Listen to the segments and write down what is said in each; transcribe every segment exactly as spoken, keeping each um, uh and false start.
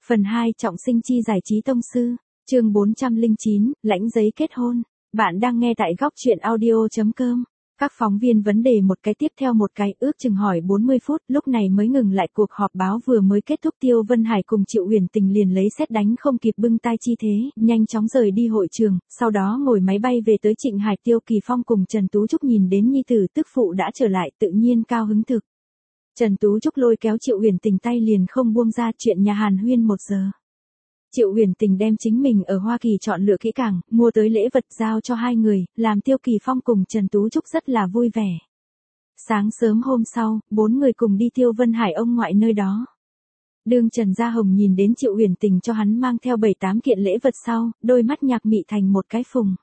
Phần hai Trọng sinh chi giải trí tông sư, chương bốn trăm lẻ chín, lãnh giấy kết hôn. Bạn đang nghe tại góc truyện audio chấm com. Các phóng viên vấn đề một cái tiếp theo một cái, ước chừng hỏi bốn mươi phút, lúc này mới ngừng lại. Cuộc họp báo vừa mới kết thúc. Tiêu Vân Hải cùng Triệu Huyền Tình liền lấy sét đánh không kịp bưng tay chi thế, nhanh chóng rời đi hội trường, sau đó ngồi máy bay về tới Trịnh Hải. Tiêu Kỳ Phong cùng Trần Tú Trúc nhìn đến nhi tử tức phụ đã trở lại, tự nhiên cao hứng thực. Trần Tú Trúc lôi kéo Triệu Huyền Tình tay liền không buông ra, chuyện nhà hàn huyên một giờ. Triệu Huyền Tình đem chính mình ở Hoa Kỳ chọn lựa kỹ càng, mua tới lễ vật giao cho hai người, làm Tiêu Kỳ Phong cùng Trần Tú Trúc rất là vui vẻ. Sáng sớm hôm sau, bốn người cùng đi Tiêu Vân Hải ông ngoại nơi đó. Đương Trần Gia Hồng nhìn đến Triệu Huyền Tình cho hắn mang theo bảy tám kiện lễ vật sau, đôi mắt nhạc mị thành một cái phùng.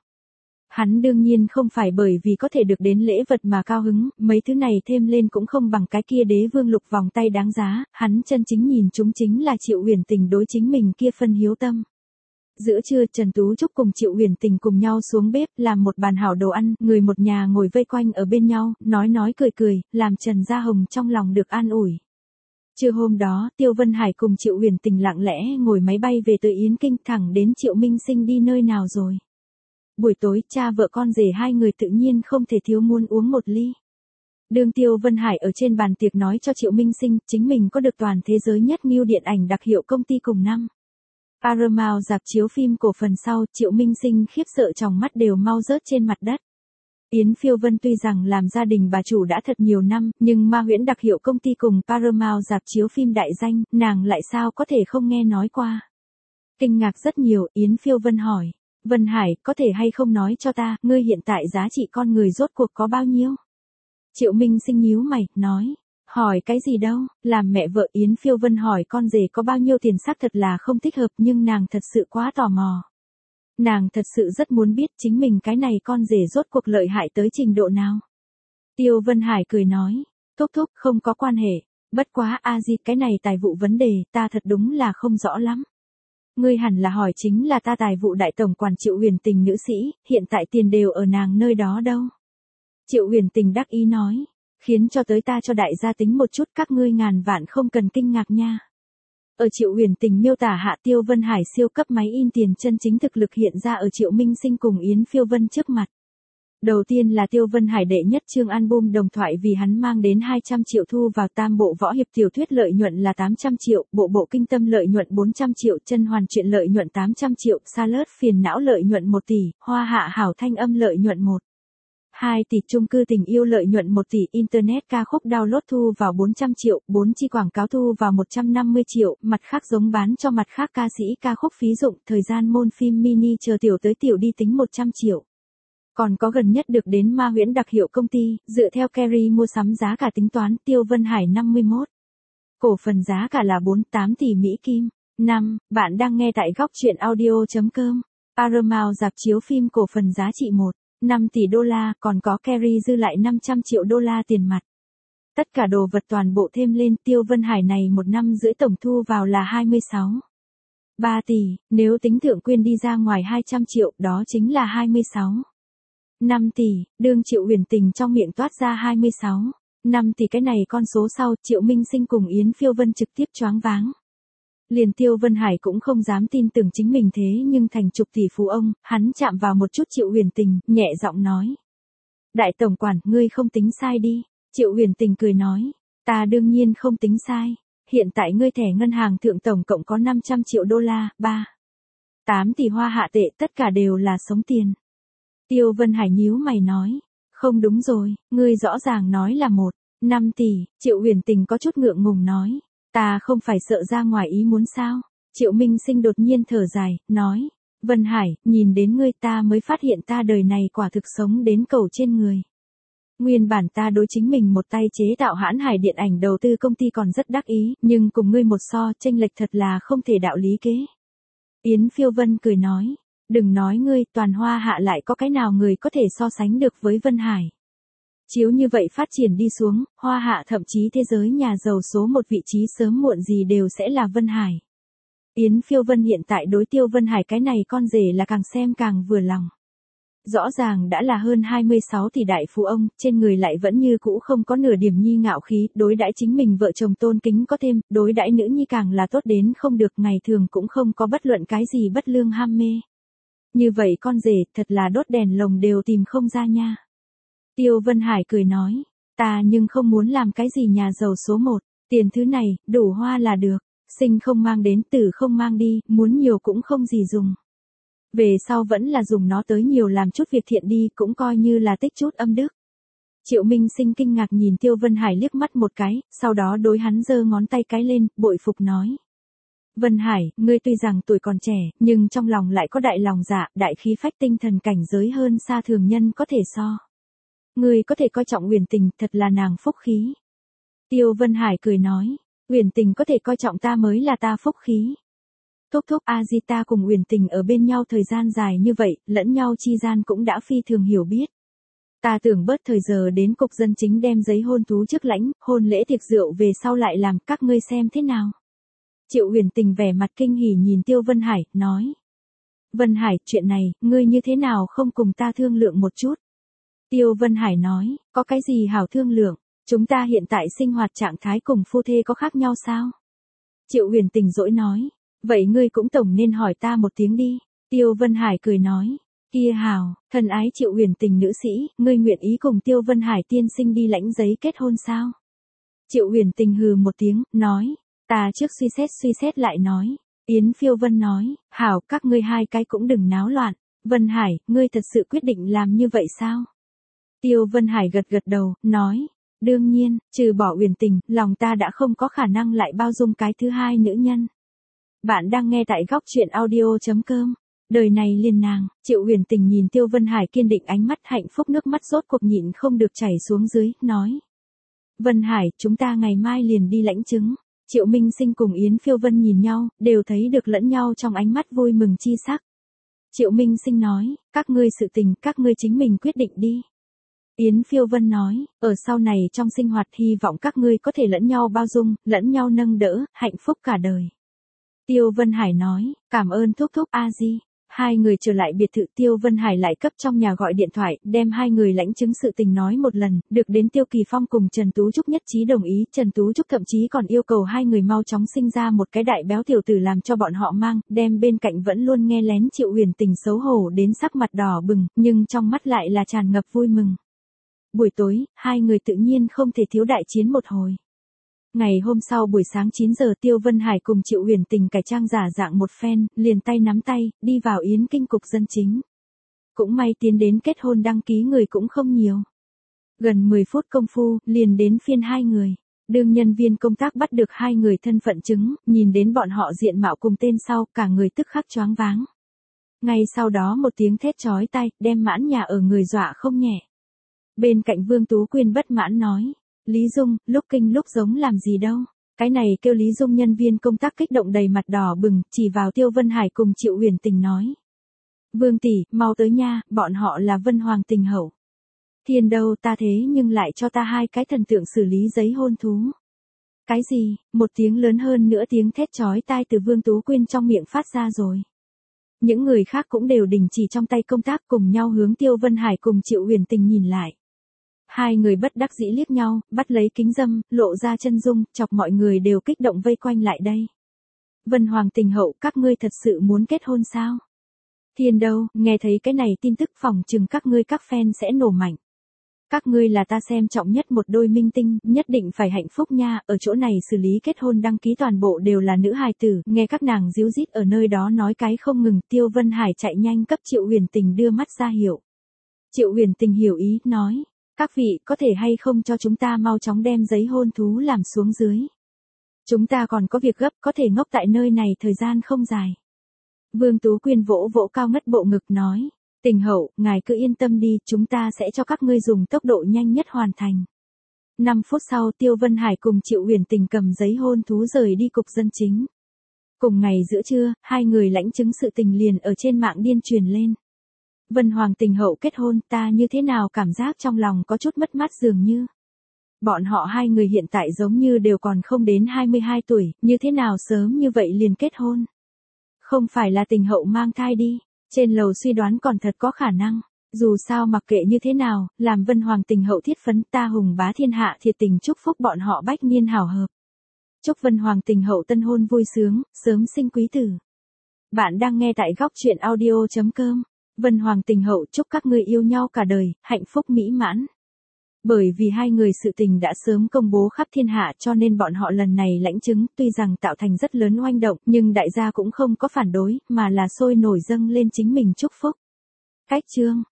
Hắn đương nhiên không phải bởi vì có thể được đến lễ vật mà cao hứng, mấy thứ này thêm lên cũng không bằng cái kia đế vương lục vòng tay đáng giá, hắn chân chính nhìn chúng chính là Triệu Huyền Tình đối chính mình kia phân hiếu tâm. Giữa trưa Trần Tú Trúc cùng Triệu Huyền Tình cùng nhau xuống bếp làm một bàn hảo đồ ăn, người một nhà ngồi vây quanh ở bên nhau, nói nói cười cười, làm Trần Gia Hồng trong lòng được an ủi. Trưa hôm đó, Tiêu Vân Hải cùng Triệu Huyền Tình lặng lẽ ngồi máy bay về tới Yến Kinh, thẳng đến Triệu Minh Sinh đi nơi nào rồi. Buổi tối, cha vợ con rể hai người tự nhiên không thể thiếu muốn uống một ly. Đường Tiêu Vân Hải ở trên bàn tiệc nói cho Triệu Minh Sinh, chính mình có được toàn thế giới nhất nghiêu điện ảnh đặc hiệu công ty cùng năm Paramount rạp chiếu phim cổ phần sau, Triệu Minh Sinh khiếp sợ tròng mắt đều mau rớt trên mặt đất. Yến Phiêu Vân tuy rằng làm gia đình bà chủ đã thật nhiều năm, nhưng Ma Huyễn đặc hiệu công ty cùng Paramount rạp chiếu phim đại danh, nàng lại sao có thể không nghe nói qua. Kinh ngạc rất nhiều, Yến Phiêu Vân hỏi. Vân Hải, có thể hay không nói cho ta, ngươi hiện tại giá trị con người rốt cuộc có bao nhiêu? Triệu Minh Sinh nhíu mày, nói. Hỏi cái gì đâu, làm mẹ vợ Yến Phiêu Vân hỏi con rể có bao nhiêu tiền xác thật là không thích hợp, nhưng nàng thật sự quá tò mò. Nàng thật sự rất muốn biết chính mình cái này con rể rốt cuộc lợi hại tới trình độ nào. Tiêu Vân Hải cười nói. Thúc thúc, không có quan hệ. Bất quá a di, cái này tài vụ vấn đề, ta thật đúng là không rõ lắm. Ngươi hẳn là hỏi chính là ta tài vụ đại tổng quản Triệu Huyền Tình nữ sĩ, hiện tại tiền đều ở nàng nơi đó đâu. Triệu Huyền Tình đắc ý nói, khiến cho tới ta cho đại gia tính một chút, các ngươi ngàn vạn không cần kinh ngạc nha. Ở Triệu Huyền Tình miêu tả hạ, Tiêu Vân Hải siêu cấp máy in tiền chân chính thực lực hiện ra ở Triệu Minh Sinh cùng Yến Phiêu Vân trước mặt. Đầu tiên là Tiêu Vân Hải đệ nhất chương album đồng thoại vì hắn mang đến hai trăm triệu thu vào, tam bộ võ hiệp tiểu thuyết lợi nhuận là tám trăm triệu, bộ bộ kinh tâm lợi nhuận bốn trăm triệu, chân hoàn truyện lợi nhuận tám trăm triệu, sa lớt phiền não lợi nhuận một tỷ, hoa hạ hảo thanh âm lợi nhuận một. hai tỷ, chung cư tình yêu lợi nhuận một tỷ, internet ca khúc download thu vào bốn trăm triệu, bốn chi quảng cáo thu vào một trăm năm mươi triệu, mặt khác giống bán cho mặt khác ca sĩ ca khúc phí dụng, thời gian môn phim mini chờ tiểu tới tiểu đi tính một trăm triệu. Còn có gần nhất được đến Ma Huyễn đặc hiệu công ty, dựa theo Kerry mua sắm giá cả tính toán, Tiêu Vân Hải năm mươi mốt. Cổ phần giá cả là bốn mươi tám tỷ Mỹ Kim. năm. Bạn đang nghe tại góc truyện audio chấm com. Paramount rạp chiếu phim cổ phần giá trị một phẩy năm tỷ đô la, còn có Kerry dư lại năm trăm triệu đô la tiền mặt. Tất cả đồ vật toàn bộ thêm lên, Tiêu Vân Hải này một năm rưỡi tổng thu vào là hai mươi sáu phẩy ba tỷ, nếu tính thượng quyên đi ra ngoài hai trăm triệu, đó chính là hai mươi sáu phẩy năm tỷ, đương Triệu Huyền Tình trong miệng toát ra hai mươi sáu phẩy năm tỷ cái này con số sau, Triệu Minh Sinh cùng Yến Phiêu Vân trực tiếp choáng váng. Liền Tiêu Vân Hải cũng không dám tin tưởng chính mình thế nhưng thành chục tỷ phú ông, hắn chạm vào một chút Triệu Huyền Tình, nhẹ giọng nói. Đại tổng quản, ngươi không tính sai đi. Triệu Huyền Tình cười nói, ta đương nhiên không tính sai. Hiện tại ngươi thẻ ngân hàng thượng tổng cộng có năm trăm triệu đô la, ba phẩy tám tỷ hoa hạ tệ, tất cả đều là sống tiền. Tiêu Vân Hải nhíu mày nói, không đúng rồi, ngươi rõ ràng nói là một phẩy năm tỷ, Triệu Huyền Tình có chút ngượng ngùng nói, ta không phải sợ ra ngoài ý muốn sao? Triệu Minh Sinh đột nhiên thở dài, nói, Vân Hải, nhìn đến ngươi ta mới phát hiện ta đời này quả thực sống đến cầu trên người. Nguyên bản ta đối chính mình một tay chế tạo hãn hải điện ảnh đầu tư công ty còn rất đắc ý, nhưng cùng ngươi một so, chênh lệch thật là không thể đạo lý kế. Yến Phiêu Vân cười nói. Đừng nói ngươi, toàn hoa hạ lại có cái nào người có thể so sánh được với Vân Hải. Chiếu như vậy phát triển đi xuống, hoa hạ thậm chí thế giới nhà giàu số một vị trí sớm muộn gì đều sẽ là Vân Hải. Yến Phiêu Vân hiện tại đối Tiêu Vân Hải cái này con rể là càng xem càng vừa lòng. Rõ ràng đã là hơn hai mươi sáu tỷ đại phú ông, trên người lại vẫn như cũ không có nửa điểm nhi ngạo khí, đối đãi chính mình vợ chồng tôn kính có thêm, đối đãi nữ nhi càng là tốt đến không được, ngày thường cũng không có bất luận cái gì bất lương ham mê. Như vậy con rể, thật là đốt đèn lồng đều tìm không ra nha. Tiêu Vân Hải cười nói, ta nhưng không muốn làm cái gì nhà giàu số một, tiền thứ này, đủ hoa là được, sinh không mang đến, tử không mang đi, muốn nhiều cũng không gì dùng. Về sau vẫn là dùng nó tới nhiều làm chút việc thiện đi, cũng coi như là tích chút âm đức. Triệu Minh Sinh kinh ngạc nhìn Tiêu Vân Hải liếc mắt một cái, sau đó đối hắn giơ ngón tay cái lên, bội phục nói. Vân Hải, ngươi tuy rằng tuổi còn trẻ, nhưng trong lòng lại có đại lòng dạ, đại khí phách, tinh thần cảnh giới hơn xa thường nhân có thể so. Ngươi có thể coi trọng Uyển Tình, thật là nàng phúc khí. Tiêu Vân Hải cười nói, Uyển Tình có thể coi trọng ta mới là ta phúc khí. Thúc thúc a di, ta cùng Uyển Tình ở bên nhau thời gian dài như vậy, lẫn nhau chi gian cũng đã phi thường hiểu biết. Ta tưởng bớt thời giờ đến cục dân chính đem giấy hôn thú trước lãnh, hôn lễ tiệc rượu về sau lại làm, các ngươi xem thế nào. Triệu Uyển Tình vẻ mặt kinh hỉ nhìn Tiêu Vân Hải, nói. Vân Hải, chuyện này, ngươi như thế nào không cùng ta thương lượng một chút? Tiêu Vân Hải nói, có cái gì hảo thương lượng, chúng ta hiện tại sinh hoạt trạng thái cùng phu thê có khác nhau sao? Triệu Uyển Tình dỗi nói, vậy ngươi cũng tổng nên hỏi ta một tiếng đi. Tiêu Vân Hải cười nói, kia hảo, thân ái Triệu Uyển Tình nữ sĩ, ngươi nguyện ý cùng Tiêu Vân Hải tiên sinh đi lãnh giấy kết hôn sao? Triệu Uyển Tình hừ một tiếng, nói, ta trước suy xét suy xét lại nói. Yến Phiêu Vân nói, hảo, các ngươi hai cái cũng đừng náo loạn. Vân Hải, ngươi thật sự quyết định làm như vậy sao? Tiêu Vân Hải gật gật đầu, nói, đương nhiên, trừ bỏ Uyển Tình, lòng ta đã không có khả năng lại bao dung cái thứ hai nữ nhân. Bạn đang nghe tại góc truyện audio chấm com. Đời này liền nàng. Triệu Uyển Tình nhìn Tiêu Vân Hải kiên định ánh mắt, hạnh phúc nước mắt rốt cuộc nhịn không được chảy xuống dưới, nói. Vân Hải, chúng ta ngày mai liền đi lãnh chứng. Triệu Minh Sinh cùng Yến Phiêu Vân nhìn nhau, đều thấy được lẫn nhau trong ánh mắt vui mừng chi sắc. Triệu Minh Sinh nói, các ngươi sự tình, các ngươi chính mình quyết định đi. Yến Phiêu Vân nói, ở sau này trong sinh hoạt hy vọng các ngươi có thể lẫn nhau bao dung, lẫn nhau nâng đỡ, hạnh phúc cả đời. Tiêu Vân Hải nói, cảm ơn thúc thúc a di. Hai người trở lại biệt thự, Tiêu Vân Hải lại cấp trong nhà gọi điện thoại, đem hai người lãnh chứng sự tình nói một lần, được đến Tiêu Kỳ Phong cùng Trần Tú Trúc nhất trí đồng ý, Trần Tú Trúc thậm chí còn yêu cầu hai người mau chóng sinh ra một cái đại béo tiểu tử làm cho bọn họ mang, đem bên cạnh vẫn luôn nghe lén Triệu Uyển Tình xấu hổ đến sắc mặt đỏ bừng, nhưng trong mắt lại là tràn ngập vui mừng. Buổi tối, hai người tự nhiên không thể thiếu đại chiến một hồi. Ngày hôm sau buổi sáng chín giờ, Tiêu Vân Hải cùng Triệu Uyển Tình cải trang giả dạng một phen, liền tay nắm tay, đi vào Yến Kinh cục dân chính. Cũng may tiến đến kết hôn đăng ký người cũng không nhiều. Gần mười phút công phu, liền đến phiên hai người. Đương nhân viên công tác bắt được hai người thân phận chứng, nhìn đến bọn họ diện mạo cùng tên sau, cả người tức khắc choáng váng. Ngay sau đó một tiếng thét chói tai, đem mãn nhà ở người dọa không nhẹ. Bên cạnh Vương Tú Quyên bất mãn nói. Lý Dung, lúc kinh lúc giống làm gì đâu. Cái này kêu Lý Dung. Nhân viên công tác kích động đầy mặt đỏ bừng, chỉ vào Tiêu Vân Hải cùng Triệu Uyển Tình nói. Vương tỷ, mau tới nha, bọn họ là Vân Hoàng Tình hậu. Thiên đâu ta thế nhưng lại cho ta hai cái thần tượng xử lý giấy hôn thú. Cái gì, một tiếng lớn hơn nữa tiếng thét chói tai từ Vương Tú Quyên trong miệng phát ra rồi. Những người khác cũng đều đình chỉ trong tay công tác cùng nhau hướng Tiêu Vân Hải cùng Triệu Uyển Tình nhìn lại. Hai người bất đắc dĩ liếc nhau, bắt lấy kính dâm, lộ ra chân dung, chọc mọi người đều kích động vây quanh lại đây. Vân Hoàng Tình hậu, các ngươi thật sự muốn kết hôn sao? Thiên đâu, nghe thấy cái này tin tức phòng chừng các ngươi các fan sẽ nổ mạnh. Các ngươi là ta xem trọng nhất một đôi minh tinh, nhất định phải hạnh phúc nha, ở chỗ này xử lý kết hôn đăng ký toàn bộ đều là nữ hài tử, nghe các nàng díu dít ở nơi đó nói cái không ngừng. Tiêu Vân Hải chạy nhanh cấp Triệu Uyển Tình đưa mắt ra hiệu. Triệu Uyển Tình hiểu ý, nói. Các vị có thể hay không cho chúng ta mau chóng đem giấy hôn thú làm xuống dưới. Chúng ta còn có việc gấp, có thể ngốc tại nơi này thời gian không dài. Vương Tú Quyên vỗ vỗ cao ngất bộ ngực nói. Tình hậu, ngài cứ yên tâm đi, chúng ta sẽ cho các ngươi dùng tốc độ nhanh nhất hoàn thành. năm phút sau, Tiêu Vân Hải cùng Triệu Uyển Tình cầm giấy hôn thú rời đi cục dân chính. Cùng ngày giữa trưa, hai người lãnh chứng sự tình liền ở trên mạng điên truyền lên. Vân Hoàng Tình hậu kết hôn, ta như thế nào cảm giác trong lòng có chút mất mát dường như. Bọn họ hai người hiện tại giống như đều còn không đến hai mươi hai tuổi, như thế nào sớm như vậy liền kết hôn. Không phải là Tình hậu mang thai đi, trên lầu suy đoán còn thật có khả năng. Dù sao mặc kệ như thế nào, làm Vân Hoàng tình hậu thiết phấn ta hùng bá thiên hạ thiệt tình chúc phúc bọn họ bách niên hảo hợp. Chúc Vân Hoàng tình hậu tân hôn vui sướng, sớm sinh quý tử. Bạn đang nghe tại góc chuyện audio.com. Vân Hoàng tình hậu chúc các người yêu nhau cả đời, hạnh phúc mỹ mãn. Bởi vì hai người sự tình đã sớm công bố khắp thiên hạ cho nên bọn họ lần này lãnh chứng tuy rằng tạo thành rất lớn oanh động nhưng đại gia cũng không có phản đối mà là sôi nổi dâng lên chính mình chúc phúc. Cách chương